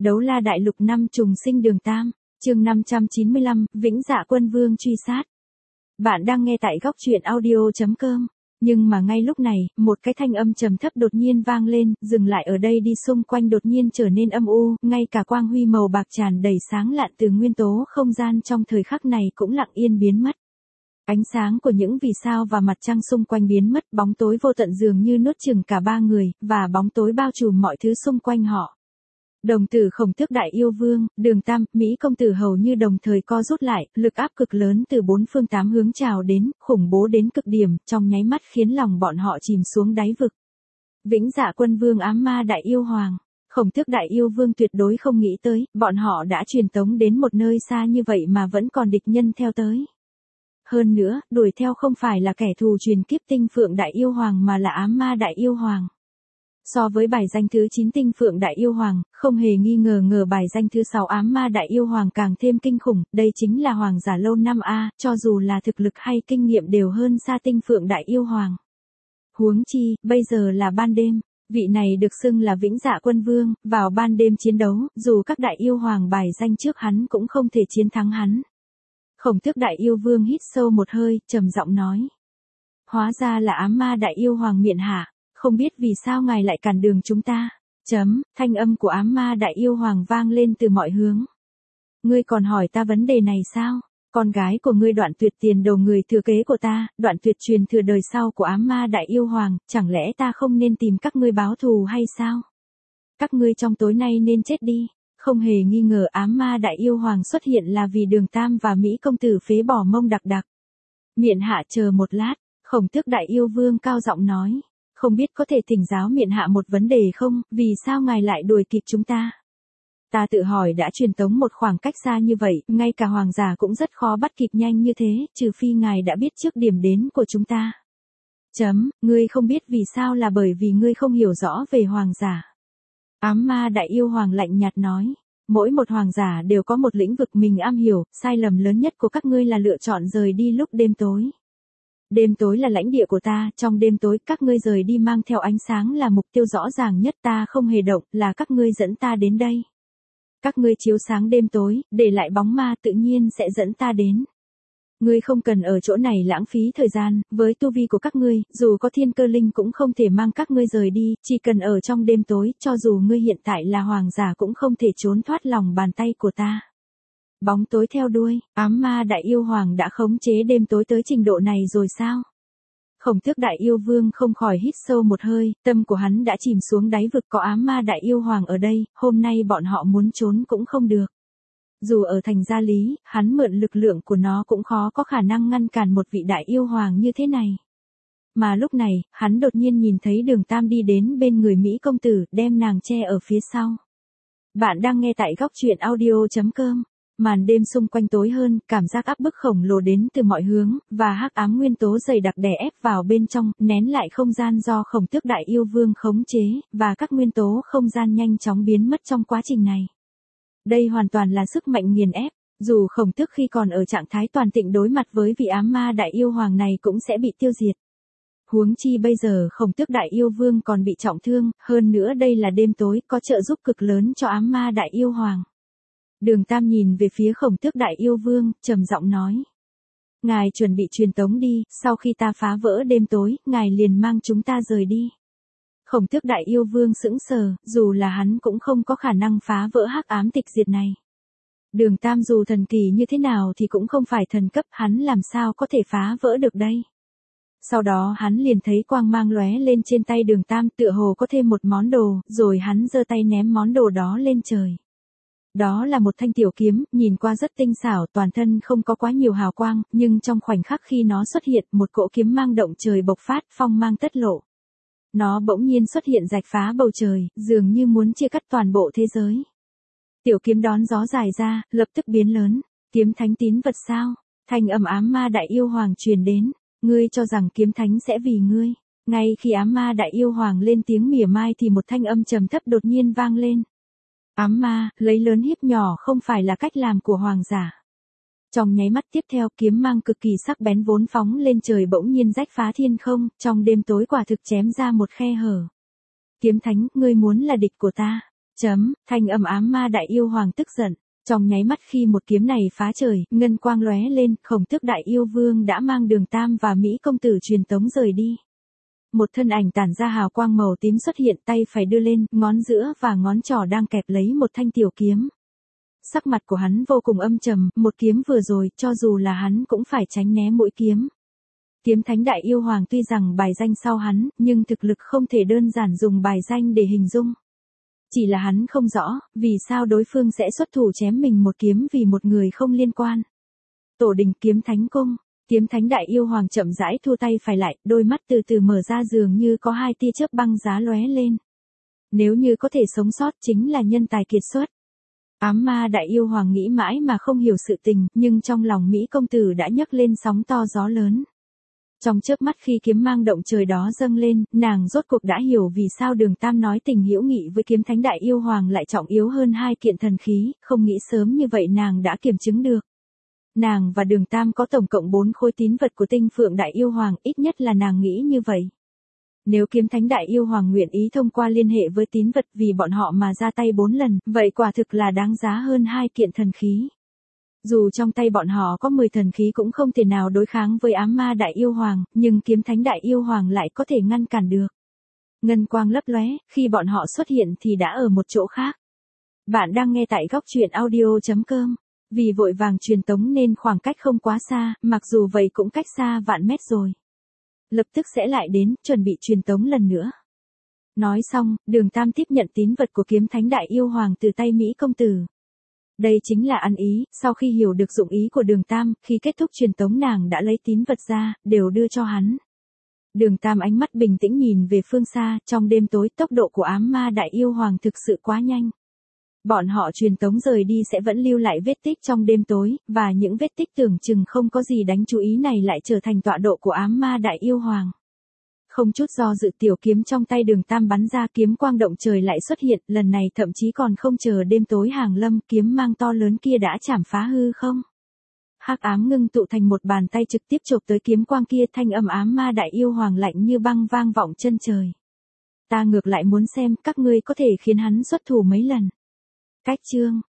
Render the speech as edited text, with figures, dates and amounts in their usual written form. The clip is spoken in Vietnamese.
Đấu La Đại Lục năm trùng sinh Đường Tam, chương 595, Vĩnh Dạ Quân Vương truy sát. Bạn đang nghe tại góc truyện audio.com. Nhưng mà ngay lúc này, một cái thanh âm trầm thấp đột nhiên vang lên, dừng lại ở đây đi, xung quanh đột nhiên trở nên âm u, ngay cả quang huy màu bạc tràn đầy sáng lạn từ nguyên tố không gian trong thời khắc này cũng lặng yên biến mất. Ánh sáng của những vì sao và mặt trăng xung quanh biến mất, bóng tối vô tận dường như nuốt chửng cả ba người, và bóng tối bao trùm mọi thứ xung quanh họ. Đồng tử Khổng Tước Đại Yêu Vương, Đường Tam, Mỹ công tử hầu như đồng thời co rút lại, lực áp cực lớn từ bốn phương tám hướng trào đến, khủng bố đến cực điểm, trong nháy mắt khiến lòng bọn họ chìm xuống đáy vực. Vĩnh Dạ Quân Vương ám ma Đại Yêu Hoàng, Khổng Tước Đại Yêu Vương tuyệt đối không nghĩ tới, bọn họ đã truyền tống đến một nơi xa như vậy mà vẫn còn địch nhân theo tới. Hơn nữa, đuổi theo không phải là kẻ thù truyền kiếp Tinh Phượng Đại Yêu Hoàng mà là ám ma Đại Yêu Hoàng. So với bài danh thứ 9 Tinh Phượng Đại Yêu Hoàng, không hề nghi ngờ bài danh thứ 6 ám ma Đại Yêu Hoàng càng thêm kinh khủng, đây chính là hoàng giả lâu năm A, cho dù là thực lực hay kinh nghiệm đều hơn xa Tinh Phượng Đại Yêu Hoàng. Huống chi, bây giờ là ban đêm, vị này được xưng là Vĩnh Dạ Quân Vương, vào ban đêm chiến đấu, dù các Đại Yêu Hoàng bài danh trước hắn cũng không thể chiến thắng hắn. Khổng Tước Đại Yêu Vương hít sâu một hơi, trầm giọng nói. Hóa ra là ám ma Đại Yêu Hoàng miện hạ. Không biết vì sao ngài lại cản đường chúng ta. Thanh âm của ám ma Đại Yêu Hoàng vang lên từ mọi hướng. Ngươi còn hỏi ta vấn đề này sao? Con gái của ngươi Đoạn Tuyệt tiền đầu người thừa kế của ta, Đoạn Tuyệt truyền thừa đời sau của ám ma Đại Yêu Hoàng, chẳng lẽ ta không nên tìm các ngươi báo thù hay sao? Các ngươi trong tối nay nên chết đi. Không hề nghi ngờ ám ma Đại Yêu Hoàng xuất hiện là vì Đường Tam và Mỹ công tử phế bỏ mông đặc đặc. Miện hạ chờ một lát, Khổng Tước Đại Yêu Vương cao giọng nói. Không biết có thể thỉnh giáo miện hạ một vấn đề không, vì sao ngài lại đuổi kịp chúng ta? Ta tự hỏi đã truyền tống một khoảng cách xa như vậy, ngay cả hoàng giả cũng rất khó bắt kịp nhanh như thế, trừ phi ngài đã biết trước điểm đến của chúng ta. Ngươi không biết vì sao là bởi vì ngươi không hiểu rõ về hoàng giả. Ám ma Đại Yêu Hoàng lạnh nhạt nói. Mỗi một hoàng giả đều có một lĩnh vực mình am hiểu, sai lầm lớn nhất của các ngươi là lựa chọn rời đi lúc đêm tối. Đêm tối là lãnh địa của ta, trong đêm tối các ngươi rời đi mang theo ánh sáng là mục tiêu rõ ràng nhất, ta không hề động, là các ngươi dẫn ta đến đây. Các ngươi chiếu sáng đêm tối, để lại bóng ma tự nhiên sẽ dẫn ta đến. Ngươi không cần ở chỗ này lãng phí thời gian, với tu vi của các ngươi, dù có thiên cơ linh cũng không thể mang các ngươi rời đi, chỉ cần ở trong đêm tối, cho dù ngươi hiện tại là hoàng giả cũng không thể trốn thoát lòng bàn tay của ta. Bóng tối theo đuôi, ám ma Đại Yêu Hoàng đã khống chế đêm tối tới trình độ này rồi sao? Khổng Tước Đại Yêu Vương không khỏi hít sâu một hơi, tâm của hắn đã chìm xuống đáy vực, có ám ma Đại Yêu Hoàng ở đây, hôm nay bọn họ muốn trốn cũng không được. Dù ở thành Gia Lý, hắn mượn lực lượng của nó cũng khó có khả năng ngăn cản một vị Đại Yêu Hoàng như thế này. Mà lúc này, hắn đột nhiên nhìn thấy Đường Tam đi đến bên người Mỹ công tử, đem nàng che ở phía sau. Bạn đang nghe tại góc truyện audio.com. Màn đêm xung quanh tối hơn, cảm giác áp bức khổng lồ đến từ mọi hướng, và hắc ám nguyên tố dày đặc đè ép vào bên trong, nén lại không gian do Khổng Tước Đại Yêu Vương khống chế, và các nguyên tố không gian nhanh chóng biến mất trong quá trình này. Đây hoàn toàn là sức mạnh nghiền ép, dù Khổng Tước khi còn ở trạng thái toàn thịnh đối mặt với vị ám ma Đại Yêu Hoàng này cũng sẽ bị tiêu diệt. Huống chi bây giờ Khổng Tước Đại Yêu Vương còn bị trọng thương, hơn nữa đây là đêm tối, có trợ giúp cực lớn cho ám ma Đại Yêu Hoàng. Đường Tam nhìn về phía Khổng Tước Đại Yêu Vương, trầm giọng nói. Ngài chuẩn bị truyền tống đi, sau khi ta phá vỡ đêm tối, ngài liền mang chúng ta rời đi. Khổng Tước Đại Yêu Vương sững sờ, dù là hắn cũng không có khả năng phá vỡ hắc ám tịch diệt này. Đường Tam dù thần kỳ như thế nào thì cũng không phải thần cấp, hắn làm sao có thể phá vỡ được đây. Sau đó hắn liền thấy quang mang lóe lên trên tay Đường Tam, tựa hồ có thêm một món đồ, rồi hắn giơ tay ném món đồ đó lên trời. Đó là một thanh tiểu kiếm, nhìn qua rất tinh xảo, toàn thân không có quá nhiều hào quang, nhưng trong khoảnh khắc khi nó xuất hiện, một cỗ kiếm mang động trời bộc phát, phong mang tất lộ. Nó bỗng nhiên xuất hiện rạch phá bầu trời, dường như muốn chia cắt toàn bộ thế giới. Tiểu kiếm đón gió dài ra, lập tức biến lớn. Kiếm thánh tín vật sao? Thanh âm ám ma Đại Yêu Hoàng truyền đến. Ngươi cho rằng kiếm thánh sẽ vì ngươi. Ngay khi ám ma Đại Yêu Hoàng lên tiếng mỉa mai thì một thanh âm trầm thấp đột nhiên vang lên. Ám ma, lấy lớn hiếp nhỏ không phải là cách làm của hoàng giả. Trong nháy mắt tiếp theo, kiếm mang cực kỳ sắc bén vốn phóng lên trời bỗng nhiên rách phá thiên không, trong đêm tối quả thực chém ra một khe hở. Kiếm thánh, ngươi muốn là địch của ta. Thanh âm ám ma đại yêu hoàng tức giận. Trong nháy mắt khi một kiếm này phá trời, ngân quang lóe lên, Khổng Tước đại yêu vương đã mang Đường Tam và Mỹ công tử truyền tống rời đi. Một thân ảnh tản ra hào quang màu tím xuất hiện, tay phải đưa lên, ngón giữa và ngón trỏ đang kẹp lấy một thanh tiểu kiếm. Sắc mặt của hắn vô cùng âm trầm, một kiếm vừa rồi, cho dù là hắn cũng phải tránh né mũi kiếm. Kiếm Thánh đại yêu hoàng tuy rằng bài danh sau hắn, nhưng thực lực không thể đơn giản dùng bài danh để hình dung. Chỉ là hắn không rõ, vì sao đối phương sẽ xuất thủ chém mình một kiếm vì một người không liên quan. Tổ đình Kiếm Thánh cung, Kiếm Thánh đại yêu hoàng chậm rãi thu tay phải lại, đôi mắt từ từ mở ra dường như có hai tia chớp băng giá lóe lên. Nếu như có thể sống sót chính là nhân tài kiệt xuất. Ám ma đại yêu hoàng nghĩ mãi mà không hiểu sự tình, nhưng trong lòng Mỹ công tử đã nhấc lên sóng to gió lớn. Trong chớp mắt khi kiếm mang động trời đó dâng lên, nàng rốt cuộc đã hiểu vì sao Đường Tam nói tình hữu nghị với Kiếm Thánh đại yêu hoàng lại trọng yếu hơn hai kiện thần khí, không nghĩ sớm như vậy nàng đã kiểm chứng được. Nàng và Đường Tam có tổng cộng 4 khối tín vật của Tinh Phượng đại yêu hoàng, ít nhất là nàng nghĩ như vậy. Nếu Kiếm Thánh đại yêu hoàng nguyện ý thông qua liên hệ với tín vật vì bọn họ mà ra tay 4 lần, vậy quả thực là đáng giá hơn hai kiện thần khí. Dù trong tay bọn họ có 10 thần khí cũng không thể nào đối kháng với ám ma đại yêu hoàng, nhưng Kiếm Thánh đại yêu hoàng lại có thể ngăn cản được. Ngân quang lấp lóe, khi bọn họ xuất hiện thì đã ở một chỗ khác. Bạn đang nghe tại góc truyện audio.com. Vì vội vàng truyền tống nên khoảng cách không quá xa, mặc dù vậy cũng cách xa vạn mét rồi. Lập tức sẽ lại đến, chuẩn bị truyền tống lần nữa. Nói xong, Đường Tam tiếp nhận tín vật của Kiếm Thánh đại yêu hoàng từ tay Mỹ công tử. Đây chính là ăn ý, sau khi hiểu được dụng ý của Đường Tam, khi kết thúc truyền tống nàng đã lấy tín vật ra, đều đưa cho hắn. Đường Tam ánh mắt bình tĩnh nhìn về phương xa, trong đêm tối tốc độ của ám ma đại yêu hoàng thực sự quá nhanh. Bọn họ truyền tống rời đi sẽ vẫn lưu lại vết tích trong đêm tối, và những vết tích tưởng chừng không có gì đáng chú ý này lại trở thành tọa độ của ám ma đại yêu hoàng. Không chút do dự tiểu kiếm trong tay Đường Tam bắn ra, kiếm quang động trời lại xuất hiện, lần này thậm chí còn không chờ đêm tối hàng lâm, kiếm mang to lớn kia đã chảm phá hư không. Hắc ám ngưng tụ thành một bàn tay trực tiếp chộp tới kiếm quang kia, thanh âm ám ma đại yêu hoàng lạnh như băng vang vọng chân trời. Ta ngược lại muốn xem các ngươi có thể khiến hắn xuất thủ mấy lần. Cách chương